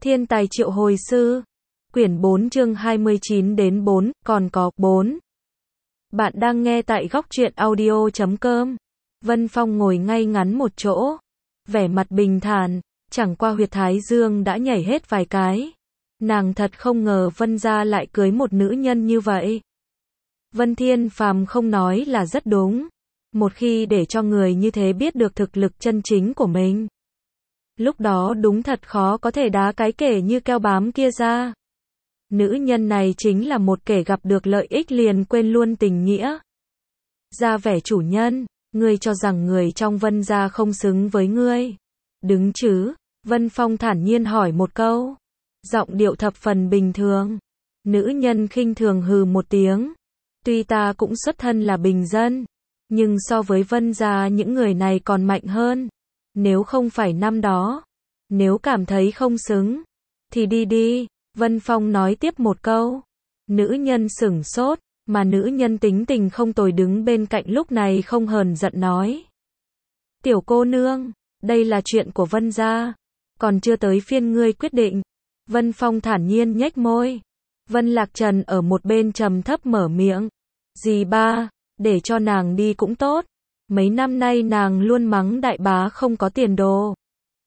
Thiên tài triệu hồi sư. Quyển 4 chương 29 đến 4, còn có 4. Bạn đang nghe tại góc truyện audio.com. Vân Phong ngồi ngay ngắn một chỗ, vẻ mặt bình thản, chẳng qua huyệt thái dương đã nhảy hết vài cái. Nàng thật không ngờ Vân gia lại cưới một nữ nhân như vậy. Vân Thiên Phàm không nói là rất đúng. Một khi để cho người như thế biết được thực lực chân chính của mình, lúc đó đúng thật khó có thể đá cái kẻ như keo bám kia ra. Nữ nhân này chính là một kẻ gặp được lợi ích liền quên luôn tình nghĩa. Ra vẻ chủ nhân, ngươi cho rằng người trong Vân gia không xứng với ngươi. Đứng chứ? Vân Phong thản nhiên hỏi một câu. Giọng điệu thập phần bình thường. Nữ nhân khinh thường hừ một tiếng. Tuy ta cũng xuất thân là bình dân, nhưng so với Vân gia những người này còn mạnh hơn. Nếu không phải năm đó, nếu cảm thấy không xứng, thì đi đi. Vân Phong nói tiếp một câu. Nữ nhân sửng sốt, mà nữ nhân tính tình không tồi đứng bên cạnh lúc này không hờn giận nói. Tiểu cô nương, đây là chuyện của Vân gia, còn chưa tới phiên ngươi quyết định. Vân Phong thản nhiên nhếch môi. Vân Lạc Trần ở một bên trầm thấp mở miệng. Dì ba, để cho nàng đi cũng tốt. Mấy năm nay nàng luôn mắng đại bá không có tiền đồ.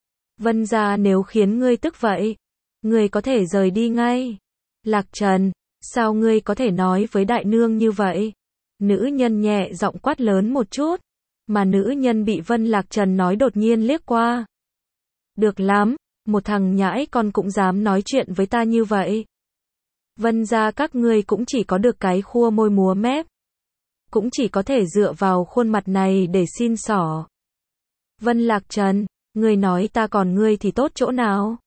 Vân gia nếu khiến ngươi tức vậy, ngươi có thể rời đi ngay. Lạc Trần, sao ngươi có thể nói với đại nương như vậy? Nữ nhân nhẹ giọng quát lớn một chút, mà nữ nhân bị Vân Lạc Trần nói đột nhiên liếc qua. Được lắm, một thằng nhãi con cũng dám nói chuyện với ta như vậy. Vân gia các ngươi cũng chỉ có được cái khua môi múa mép, cũng chỉ có thể dựa vào khuôn mặt này để xin xỏ. Vân Lạc Trần, ngươi nói ta còn ngươi thì tốt chỗ nào?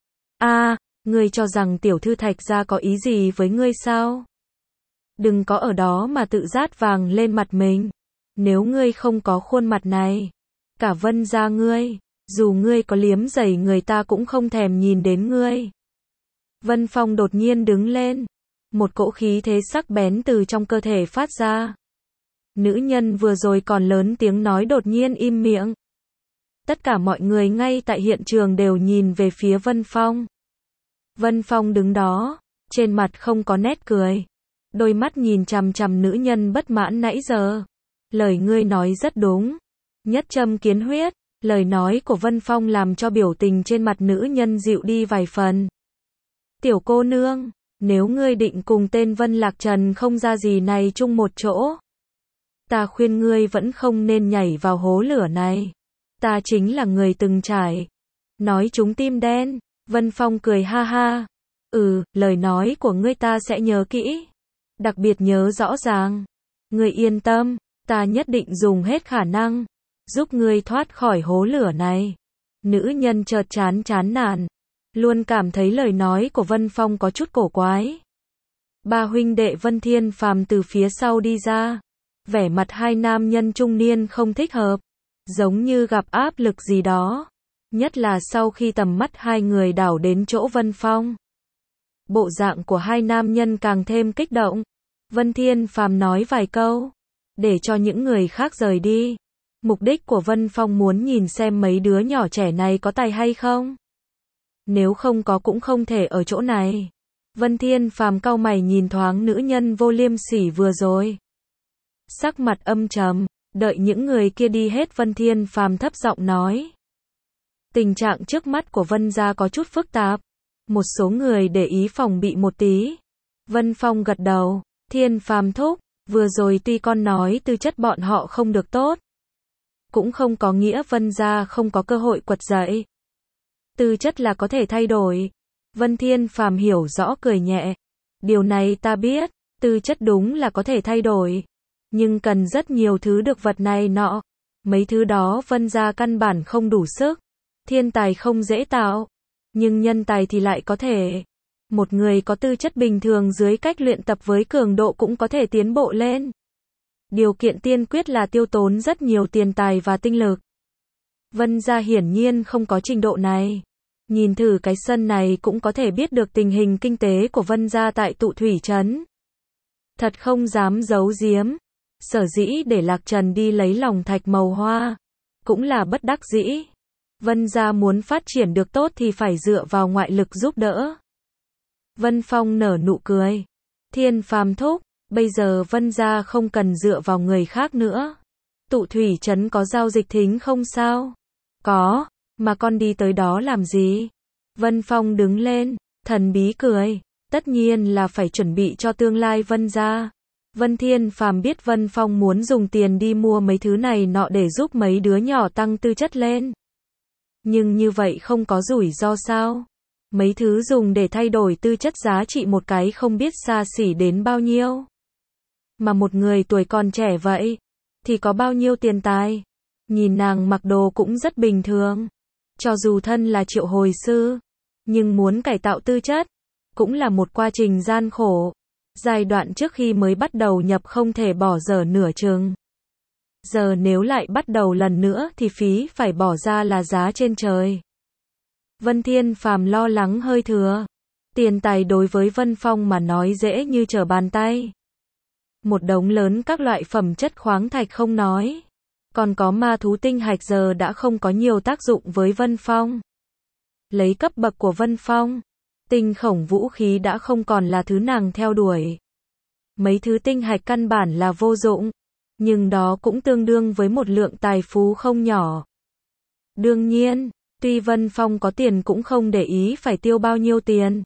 Ngươi cho rằng tiểu thư Thạch gia có ý gì với ngươi sao? Đừng có ở đó mà tự rát vàng lên mặt mình. Nếu ngươi không có khuôn mặt này, cả Vân gia ngươi, dù ngươi có liếm giày người ta cũng không thèm nhìn đến ngươi. Vân Phong đột nhiên đứng lên, một cỗ khí thế sắc bén từ trong cơ thể phát ra. Nữ nhân vừa rồi còn lớn tiếng nói đột nhiên im miệng. Tất cả mọi người ngay tại hiện trường đều nhìn về phía Vân Phong. Vân Phong đứng đó, trên mặt không có nét cười. Đôi mắt nhìn chằm chằm nữ nhân bất mãn nãy giờ. Lời ngươi nói rất đúng. Nhất châm kiến huyết. Lời nói của Vân Phong làm cho biểu tình trên mặt nữ nhân dịu đi vài phần. Tiểu cô nương, nếu ngươi định cùng tên Vân Lạc Trần không ra gì này chung một chỗ, ta khuyên ngươi vẫn không nên nhảy vào hố lửa này. Ta chính là người từng trải. Nói chúng tim đen. Vân Phong cười ha ha. Lời nói của ngươi ta sẽ nhớ kỹ. Đặc biệt nhớ rõ ràng. Ngươi yên tâm, ta nhất định dùng hết khả năng giúp ngươi thoát khỏi hố lửa này. Nữ nhân chợt chán nản, luôn cảm thấy lời nói của Vân Phong có chút cổ quái. Ba huynh đệ Vân Thiên Phàm từ phía sau đi ra. Vẻ mặt hai nam nhân trung niên không thích hợp, giống như gặp áp lực gì đó. Nhất là sau khi tầm mắt hai người đảo đến chỗ Vân Phong. Bộ dạng của hai nam nhân càng thêm kích động. Vân Thiên Phàm nói vài câu, để cho những người khác rời đi. Mục đích của Vân Phong muốn nhìn xem mấy đứa nhỏ trẻ này có tài hay không. Nếu không có cũng không thể ở chỗ này. Vân Thiên Phàm cau mày nhìn thoáng nữ nhân vô liêm sỉ vừa rồi. Sắc mặt âm trầm, đợi những người kia đi hết Vân Thiên Phàm thấp giọng nói. Tình trạng trước mắt của Vân gia có chút phức tạp. Một số người để ý phòng bị một tí. Vân Phong gật đầu. Thiên Phàm thúc, vừa rồi tuy con nói tư chất bọn họ không được tốt, cũng không có nghĩa Vân gia không có cơ hội quật dậy. Tư chất là có thể thay đổi. Vân Thiên Phàm hiểu rõ cười nhẹ. Điều này ta biết, tư chất đúng là có thể thay đổi. Nhưng cần rất nhiều thứ được vật này nọ. Mấy thứ đó Vân gia căn bản không đủ sức. Thiên tài không dễ tạo, nhưng nhân tài thì lại có thể. Một người có tư chất bình thường dưới cách luyện tập với cường độ cũng có thể tiến bộ lên. Điều kiện tiên quyết là tiêu tốn rất nhiều tiền tài và tinh lực. Vân gia hiển nhiên không có trình độ này. Nhìn thử cái sân này cũng có thể biết được tình hình kinh tế của Vân gia tại Tụ Thủy Trấn. Thật không dám giấu giếm. Sở dĩ để Lạc Trần đi lấy lòng thạch màu hoa, cũng là bất đắc dĩ. Vân gia muốn phát triển được tốt thì phải dựa vào ngoại lực giúp đỡ. Vân Phong nở nụ cười. Thiên Phàm thúc, bây giờ Vân gia không cần dựa vào người khác nữa. Tụ thủy trấn có giao dịch thính không sao? Có, mà con đi tới đó làm gì? Vân Phong đứng lên, thần bí cười. Tất nhiên là phải chuẩn bị cho tương lai Vân gia. Vân Thiên Phàm biết Vân Phong muốn dùng tiền đi mua mấy thứ này nọ để giúp mấy đứa nhỏ tăng tư chất lên. Nhưng như vậy không có rủi ro sao? Mấy thứ dùng để thay đổi tư chất giá trị một cái không biết xa xỉ đến bao nhiêu. Mà một người tuổi còn trẻ vậy, thì có bao nhiêu tiền tài? Nhìn nàng mặc đồ cũng rất bình thường. Cho dù thân là triệu hồi sư, nhưng muốn cải tạo tư chất, cũng là một quá trình gian khổ. Giai đoạn trước khi mới bắt đầu nhập không thể bỏ dở nửa chừng. Giờ nếu lại bắt đầu lần nữa thì phí phải bỏ ra là giá trên trời. Vân Thiên Phàm lo lắng hơi thừa. Tiền tài đối với Vân Phong mà nói dễ như trở bàn tay. Một đống lớn các loại phẩm chất khoáng thạch không nói. Còn có ma thú tinh hạch giờ đã không có nhiều tác dụng với Vân Phong. Lấy cấp bậc của Vân Phong, tinh khổng vũ khí đã không còn là thứ nàng theo đuổi. Mấy thứ tinh hạch căn bản là vô dụng, nhưng đó cũng tương đương với một lượng tài phú không nhỏ. Đương nhiên, tuy Vân Phong có tiền cũng không để ý phải tiêu bao nhiêu tiền.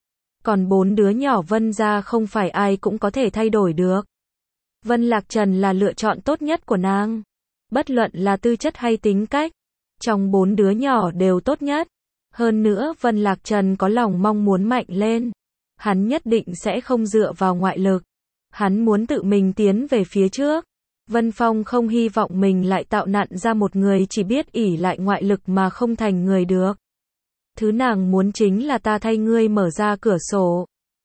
Còn 4 đứa nhỏ Vân gia không phải ai cũng có thể thay đổi được. Vân Lạc Trần là lựa chọn tốt nhất của nàng. Bất luận là tư chất hay tính cách, trong 4 đứa nhỏ đều tốt nhất. Hơn nữa Vân Lạc Trần có lòng mong muốn mạnh lên. Hắn nhất định sẽ không dựa vào ngoại lực. Hắn muốn tự mình tiến về phía trước. Vân Phong không hy vọng mình lại tạo nạn ra một người chỉ biết ỷ lại ngoại lực mà không thành người được. Thứ nàng muốn chính là ta thay ngươi mở ra cửa sổ.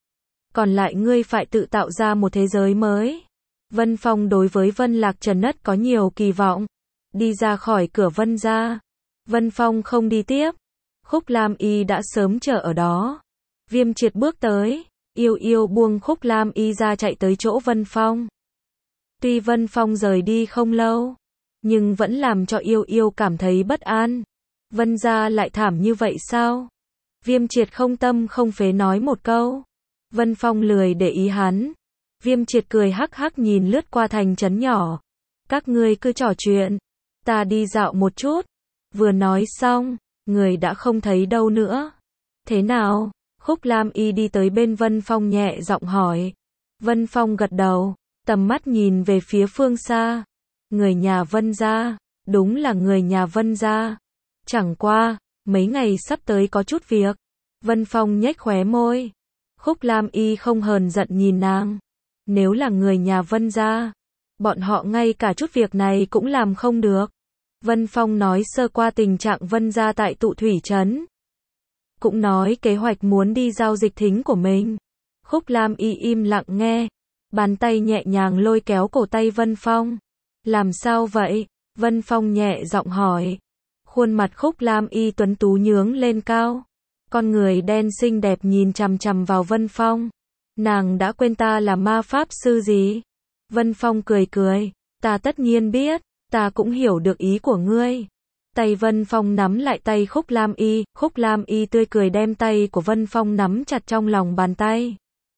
Còn lại ngươi phải tự tạo ra một thế giới mới. Vân Phong đối với Vân Lạc Trần rất có nhiều kỳ vọng. Đi ra khỏi cửa Vân gia, Vân Phong không đi tiếp. Khúc Lam Y đã sớm chờ ở đó. Viêm Triệt bước tới, Yêu Yêu buông Khúc Lam Y ra chạy tới chỗ Vân Phong. Tuy Vân Phong rời đi không lâu, nhưng vẫn làm cho Yêu Yêu cảm thấy bất an. Vân gia lại thảm như vậy sao? Viêm Triệt không tâm không phế nói một câu. Vân Phong lười để ý hắn. Viêm Triệt cười hắc hắc nhìn lướt qua thành trấn nhỏ. Các ngươi cứ trò chuyện, ta đi dạo một chút. Vừa nói xong, người đã không thấy đâu nữa. Thế nào? Khúc Lam Y đi tới bên Vân Phong nhẹ giọng hỏi. Vân Phong gật đầu, tầm mắt nhìn về phía phương xa. Người nhà Vân gia, đúng là người nhà Vân gia. Chẳng qua, mấy ngày sắp tới có chút việc. Vân Phong nhếch khóe môi. Khúc Lam Y không hờn giận nhìn nàng. Nếu là người nhà Vân gia, bọn họ ngay cả chút việc này cũng làm không được. Vân Phong nói sơ qua tình trạng Vân gia tại Tụ Thủy Trấn. Cũng nói kế hoạch muốn đi giao dịch thính của mình. Khúc Lam Y im lặng nghe. Bàn tay nhẹ nhàng lôi kéo cổ tay Vân Phong. Làm sao vậy? Vân Phong nhẹ giọng hỏi. Khuôn mặt Khúc Lam Y tuấn tú nhướng lên cao. Con người đen xinh đẹp nhìn chằm chằm vào Vân Phong. Nàng đã quên ta là ma pháp sư gì? Vân Phong cười cười. Ta tất nhiên biết, ta cũng hiểu được ý của ngươi. Tay Vân Phong nắm lại tay Khúc Lam Y tươi cười đem tay của Vân Phong nắm chặt trong lòng bàn tay.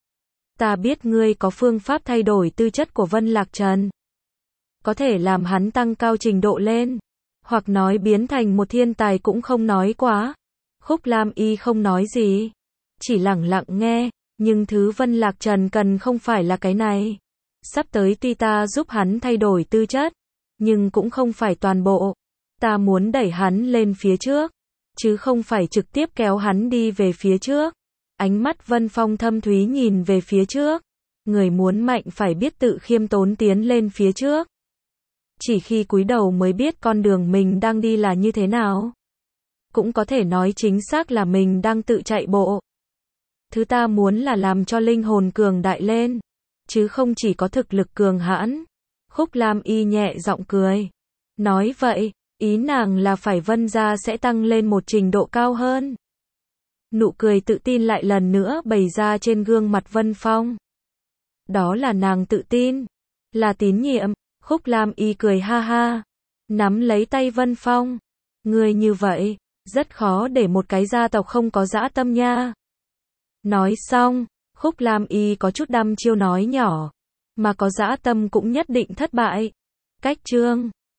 Ta biết ngươi có phương pháp thay đổi tư chất của Vân Lạc Trần. Có thể làm hắn tăng cao trình độ lên. Hoặc nói biến thành một thiên tài cũng không nói quá. Khúc Lam Y không nói gì. Chỉ lặng lặng nghe. Nhưng thứ Vân Lạc Trần cần không phải là cái này. Sắp tới tuy ta giúp hắn thay đổi tư chất, nhưng cũng không phải toàn bộ. Ta muốn đẩy hắn lên phía trước, chứ không phải trực tiếp kéo hắn đi về phía trước. Ánh mắt Vân Phong thâm thúy nhìn về phía trước. Người muốn mạnh phải biết tự khiêm tốn tiến lên phía trước. Chỉ khi cúi đầu mới biết con đường mình đang đi là như thế nào. Cũng có thể nói chính xác là mình đang tự chạy bộ. Thứ ta muốn là làm cho linh hồn cường đại lên, chứ không chỉ có thực lực cường hãn. Khúc Lam Y nhẹ giọng cười. Nói vậy, ý nàng là phải Vân gia sẽ tăng lên một trình độ cao hơn. Nụ cười tự tin lại lần nữa bày ra trên gương mặt Vân Phong. Đó là nàng tự tin, là tín nhiệm. Khúc Lam Y cười ha ha, nắm lấy tay Vân Phong. Ngươi như vậy, rất khó để một cái gia tộc không có dã tâm nha. Nói xong, Khúc Lam Y có chút đăm chiêu nói nhỏ, mà có dã tâm cũng nhất định thất bại. Cách chương